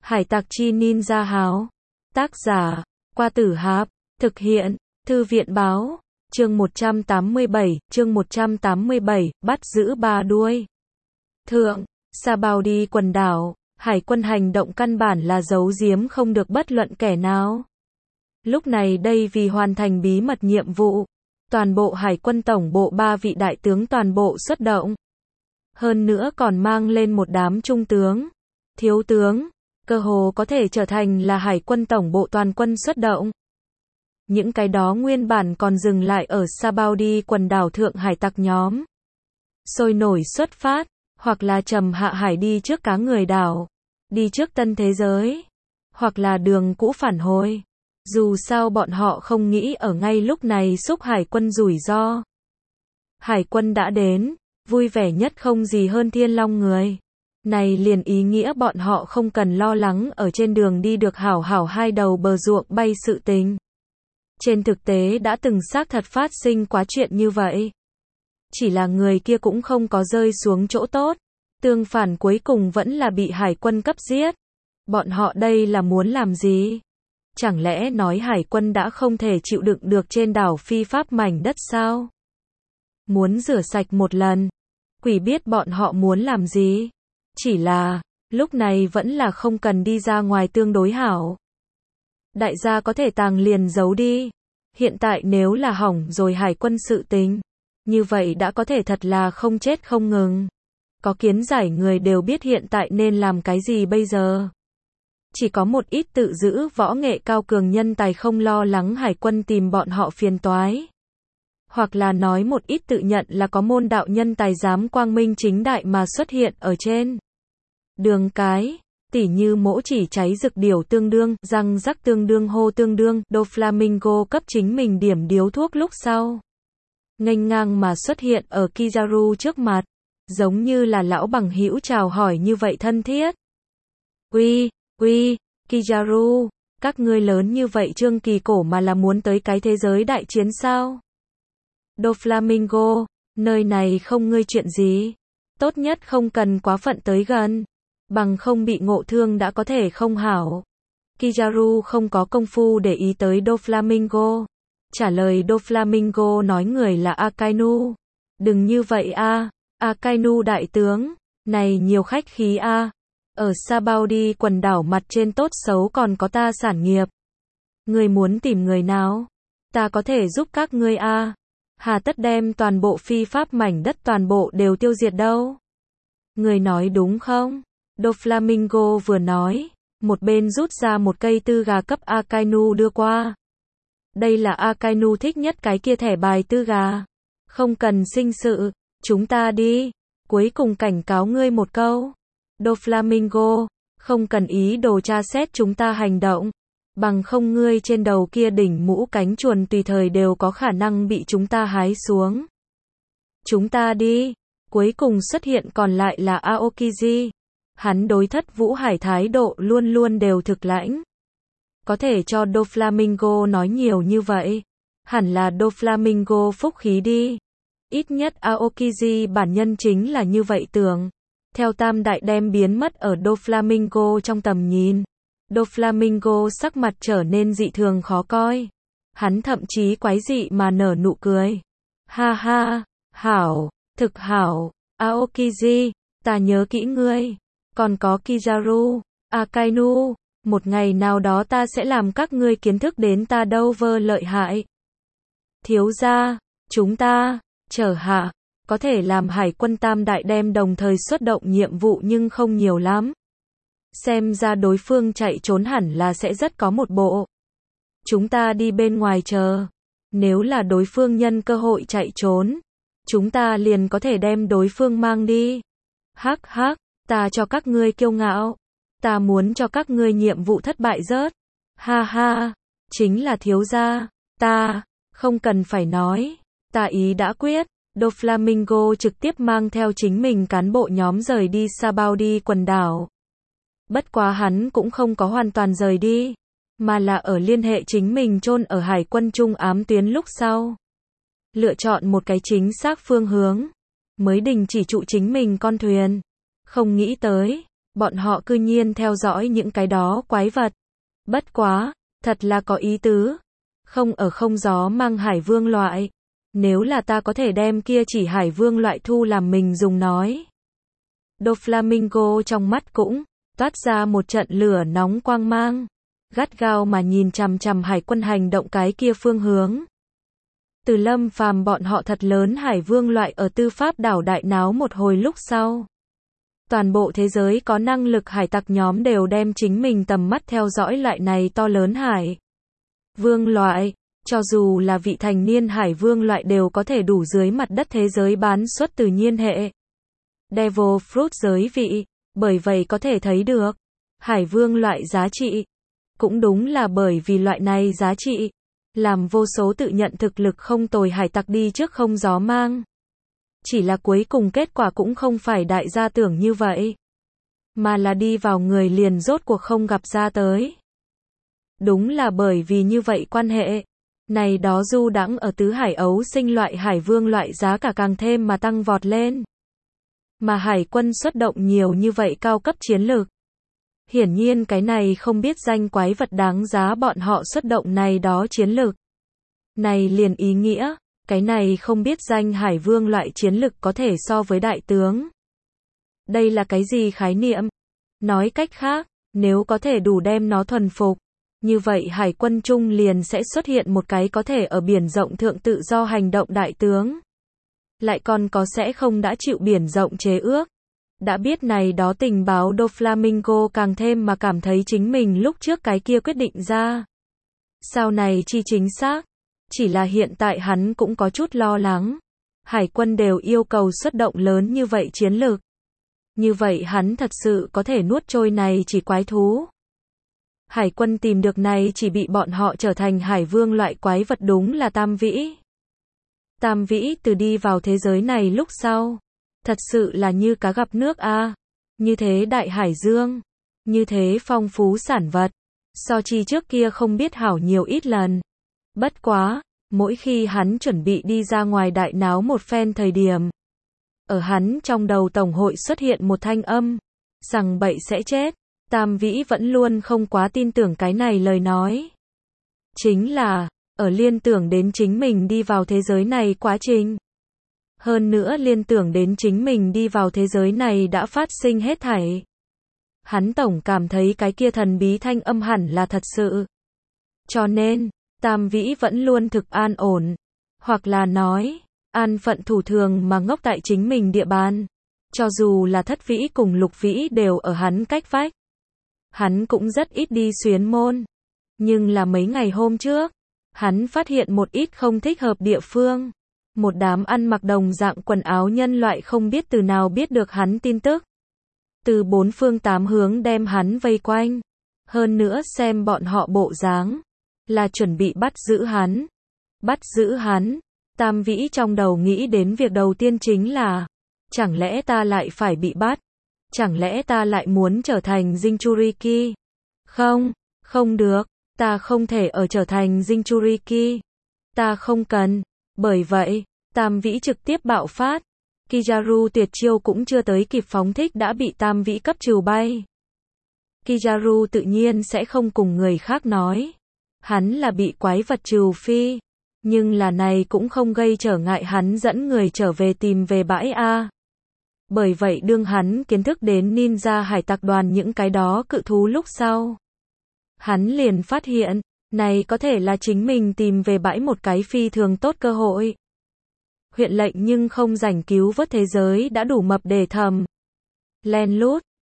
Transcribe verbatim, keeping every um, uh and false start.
Hải tặc chi ninja háo. Tác giả, Qua Tử Hạp. Thực hiện, Thư viện báo. Chương một trăm tám mươi bảy, chương một trăm tám mươi bảy, bắt giữ ba đuôi. Thượng, Sabaudi quần đảo, hải quân hành động căn bản là giấu giếm không được bất luận kẻ nào. Lúc này đây vì hoàn thành bí mật nhiệm vụ, toàn bộ hải quân tổng bộ ba vị đại tướng toàn bộ xuất động. Hơn nữa còn mang lên một đám trung tướng, thiếu tướng, cơ hồ có thể trở thành là hải quân tổng bộ toàn quân xuất động. Những cái đó nguyên bản còn dừng lại ở Sabaudi quần đảo thượng hải tặc nhóm. Sôi nổi xuất phát, hoặc là trầm hạ hải đi trước cá người đảo, đi trước tân thế giới, hoặc là đường cũ phản hồi. Dù sao bọn họ không nghĩ ở ngay lúc này xúc hải quân rủi ro. Hải quân đã đến, vui vẻ nhất không gì hơn thiên long người. Này liền ý nghĩa bọn họ không cần lo lắng ở trên đường đi được hảo hảo hai đầu bờ ruộng bay sự tình. Trên thực tế đã từng xác thật phát sinh quá chuyện như vậy. Chỉ là người kia cũng không có rơi xuống chỗ tốt. Tương phản cuối cùng vẫn là bị hải quân cấp giết. Bọn họ đây là muốn làm gì? Chẳng lẽ nói hải quân đã không thể chịu đựng được trên đảo phi pháp mảnh đất sao? Muốn rửa sạch một lần. Quỷ biết bọn họ muốn làm gì? Chỉ là, lúc này vẫn là không cần đi ra ngoài tương đối hảo. Đại gia có thể tàng liền giấu đi. Hiện tại nếu là hỏng rồi hải quân sự tình, như vậy đã có thể thật là không chết không ngừng. Có kiến giải người đều biết hiện tại nên làm cái gì bây giờ. Chỉ có một ít tự giữ võ nghệ cao cường nhân tài không lo lắng hải quân tìm bọn họ phiền toái. Hoặc là nói một ít tự nhận là có môn đạo nhân tài dám quang minh chính đại mà xuất hiện ở trên đường cái, tỉ như mỗ chỉ cháy rực điểu tương đương, răng rắc tương đương hô tương đương, Doflamingo cấp chính mình điểm điếu thuốc lúc sau. Nghênh ngang mà xuất hiện ở Kizaru trước mặt, giống như là lão bằng hữu chào hỏi như vậy thân thiết. Uy, uy, Kizaru, các ngươi lớn như vậy trương kỳ cổ mà là muốn tới cái thế giới đại chiến sao? Doflamingo, nơi này không ngươi chuyện gì. Tốt nhất không cần quá phận tới gần. Bằng không bị ngộ thương đã có thể không hảo. Kizaru không có công phu để ý tới Doflamingo. Trả lời Doflamingo nói người là Akainu. Đừng như vậy a, Akainu đại tướng. Này nhiều khách khí a. Ở Sabaudi quần đảo mặt trên tốt xấu còn có ta sản nghiệp. Ngươi muốn tìm người nào? Ta có thể giúp các ngươi a. Hà tất đem toàn bộ phi pháp mảnh đất toàn bộ đều tiêu diệt đâu. Người nói đúng không? Doflamingo vừa nói, một bên rút ra một cây tư gà cấp Akainu đưa qua. Đây là Akainu thích nhất cái kia thẻ bài tư gà. Không cần sinh sự, chúng ta đi. Cuối cùng cảnh cáo ngươi một câu. Doflamingo, không cần ý đồ tra xét chúng ta hành động. Bằng không ngươi trên đầu kia đỉnh mũ cánh chuồn tùy thời đều có khả năng bị chúng ta hái xuống. Chúng ta đi. Cuối cùng xuất hiện còn lại là Aokiji. Hắn đối Thất Vũ Hải thái độ luôn luôn đều thực lãnh. Có thể cho Doflamingo nói nhiều như vậy. Hẳn là Doflamingo phúc khí đi. Ít nhất Aokiji bản nhân chính là như vậy tưởng. Theo tam đại đem biến mất ở Doflamingo trong tầm nhìn. Doflamingo sắc mặt trở nên dị thường khó coi. Hắn thậm chí quái dị mà nở nụ cười. Ha ha, hảo, thực hảo, Aokiji, ta nhớ kỹ ngươi. Còn có Kizaru, Akainu, một ngày nào đó ta sẽ làm các ngươi kiến thức đến ta đâu vơ lợi hại. Thiếu gia, chúng ta, trở hạ, có thể làm hải quân tam đại đem đồng thời xuất động nhiệm vụ nhưng không nhiều lắm. Xem ra đối phương chạy trốn hẳn là sẽ rất có một bộ. Chúng ta đi bên ngoài chờ. Nếu là đối phương nhân cơ hội chạy trốn, chúng ta liền có thể đem đối phương mang đi. Hắc hắc, ta cho các ngươi kiêu ngạo. Ta muốn cho các ngươi nhiệm vụ thất bại rớt. Ha ha, chính là thiếu gia. Ta, không cần phải nói. Ta ý đã quyết. Doflamingo trực tiếp mang theo chính mình cán bộ nhóm rời đi Sabaudi quần đảo. Bất quá hắn cũng không có hoàn toàn rời đi, mà là ở liên hệ chính mình chôn ở hải quân trung ám tuyến lúc sau. Lựa chọn một cái chính xác phương hướng, mới đình chỉ trụ chính mình con thuyền. Không nghĩ tới, Bọn họ cư nhiên theo dõi những cái đó quái vật. Bất quá, thật là có ý tứ. Không ở không gió mang hải vương loại. Nếu là ta có thể đem kia chỉ hải vương loại thu làm mình dùng nói. Doflamingo trong mắt cũng toát ra một trận lửa nóng quang mang. Gắt gao mà nhìn chằm chằm hải quân hành động cái kia phương hướng. Từ Lâm Phàm bọn họ thật lớn hải vương loại ở tư pháp đảo đại náo một hồi lúc sau. Toàn bộ thế giới có năng lực hải tặc nhóm đều đem chính mình tầm mắt theo dõi loại này to lớn hải vương loại. Cho dù là vị thành niên hải vương loại đều có thể đủ dưới mặt đất thế giới bán xuất tự nhiên hệ. Devil Fruit giới vị, bởi vậy có thể thấy được, hải vương loại giá trị. Cũng đúng là bởi vì loại này giá trị, làm vô số tự nhận thực lực không tồi hải tặc đi trước không gió mang. Chỉ là cuối cùng kết quả cũng không phải đại gia tưởng như vậy, mà là đi vào người liền rốt cuộc không gặp ra tới. Đúng là bởi vì như vậy quan hệ, này đó du đãng ở tứ hải ấu sinh loại hải vương loại giá cả càng thêm mà tăng vọt lên. Mà hải quân xuất động nhiều như vậy cao cấp chiến lược. Hiển nhiên cái này không biết danh quái vật đáng giá bọn họ xuất động này đó chiến lược. Này liền ý nghĩa, cái này không biết danh hải vương loại chiến lực có thể so với đại tướng. Đây là cái gì khái niệm? Nói cách khác, nếu có thể đủ đem nó thuần phục, như vậy hải quân trung liền sẽ xuất hiện một cái có thể ở biển rộng thượng tự do hành động đại tướng. Lại còn có sẽ không đã chịu biển rộng chế ước. Đã biết này đó tình báo Doflamingo càng thêm mà cảm thấy chính mình lúc trước cái kia quyết định ra. Sau này chi chính xác. Chỉ là hiện tại hắn cũng có chút lo lắng. Hải quân đều yêu cầu xuất động lớn như vậy chiến lược. Như vậy hắn thật sự có thể nuốt trôi này chỉ quái thú. Hải quân tìm được này chỉ bị bọn họ trở thành hải vương loại quái vật đúng là Tam Vĩ. Tam Vĩ từ đi vào thế giới này lúc sau. Thật sự là như cá gặp nước a à. Như thế đại hải dương. Như thế phong phú sản vật. So chi trước kia không biết hảo nhiều ít lần. Bất quá, mỗi khi hắn chuẩn bị đi ra ngoài đại náo một phen thời điểm. Ở hắn trong đầu tổng hội xuất hiện một thanh âm. Rằng bậy sẽ chết. Tam Vĩ vẫn luôn không quá tin tưởng cái này lời nói. Chính là, ở liên tưởng đến chính mình đi vào thế giới này quá trình. Hơn nữa liên tưởng đến chính mình đi vào thế giới này đã phát sinh hết thảy. Hắn tổng cảm thấy cái kia thần bí thanh âm hẳn là thật sự. Cho nên, Tam Vĩ vẫn luôn thực an ổn. Hoặc là nói, an phận thủ thường mà ngốc tại chính mình địa bàn. Cho dù là Thất Vĩ cùng Lục Vĩ đều ở hắn cách vách. Hắn cũng rất ít đi xuyến môn. Nhưng là mấy ngày hôm trước, hắn phát hiện một ít không thích hợp địa phương. Một đám ăn mặc đồng dạng quần áo nhân loại không biết từ nào biết được hắn tin tức. Từ bốn phương tám hướng đem hắn vây quanh. Hơn nữa xem bọn họ bộ dáng. Là chuẩn bị bắt giữ hắn. Bắt giữ hắn. Tam Vĩ trong đầu nghĩ đến việc đầu tiên chính là. Chẳng lẽ ta lại phải bị bắt? Chẳng lẽ ta lại muốn trở thành Jinchuriki? Không, không được. Ta không thể ở trở thành Jinchuriki. Ta không cần. Bởi vậy, Tam Vĩ trực tiếp bạo phát. Kizaru tuyệt chiêu cũng chưa tới kịp phóng thích đã bị Tam Vĩ cấp trừ bay. Kizaru tự nhiên sẽ không cùng người khác nói. Hắn là bị quái vật trừ phi. Nhưng là này cũng không gây trở ngại hắn dẫn người trở về tìm về bãi A. Bởi vậy đương hắn kiến thức đến ninja hải tặc đoàn những cái đó cự thú lúc sau. Hắn liền phát hiện, này có thể là chính mình tìm về bãi một cái phi thường tốt cơ hội. Huyện lệnh nhưng không rảnh cứu vớt thế giới đã đủ mập để thầm. Len lút,